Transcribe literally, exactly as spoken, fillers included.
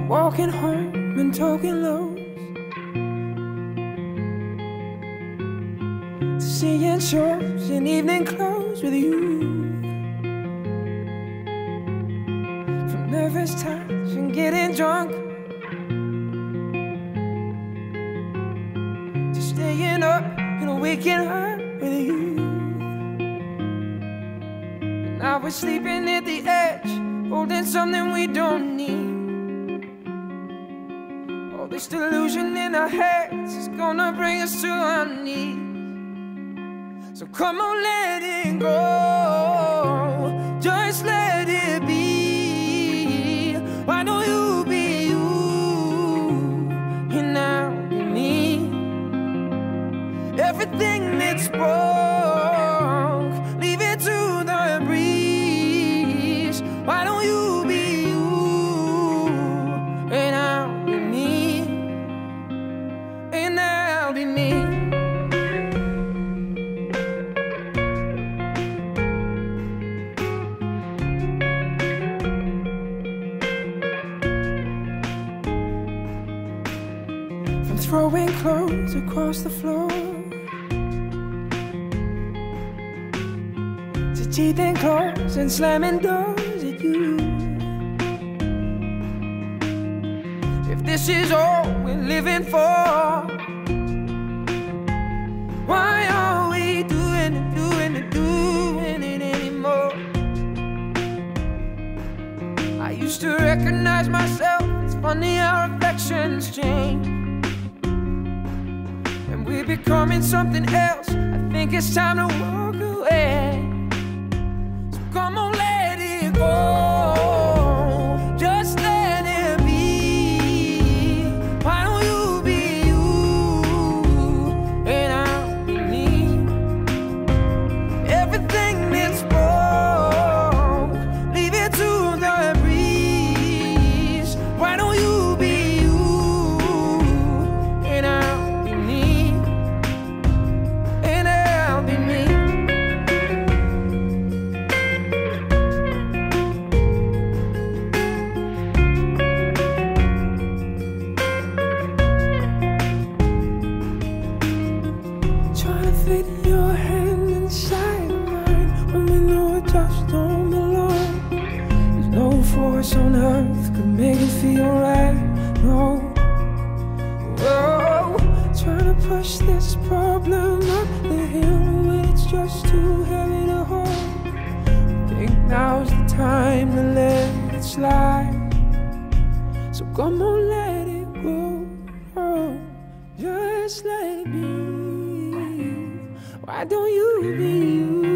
walking home and talking lows, to seeing shows in evening clothes with you, from nervous touch and getting drunk, to staying up and waking up with you. And now we're sleeping at the edge, holding something we don't need. All this delusion in our heads is gonna bring us to our knees. So come on, let it go, just let it be. Why don't you be you, and I'll be me? Everything that's broke, leave it to the breeze. Why don't you be you, and I'll be me, and I'll be me. From throwing clothes across the floor, to teething claws and slamming doors at you. If this is all we're living for, why are we doing it, doing it, doing it anymore? I used to recognize myself, it's funny how affections change. We're becoming something else, I think it's time to walk away. So come on, let it go, just let it be. Why don't you be you, and I'll be me? Everything that's broke, leave it to the breeze. Why don't you be you, and I'll be me? Fit your hand inside of mine when we know it just don't belong. There's no force on earth could make it feel right. No, whoa, trying to push this problem up the hill when it's just too heavy to hold. I think now's the time to let it slide. So come on, let it go, oh, just let it be. Why don't you be you?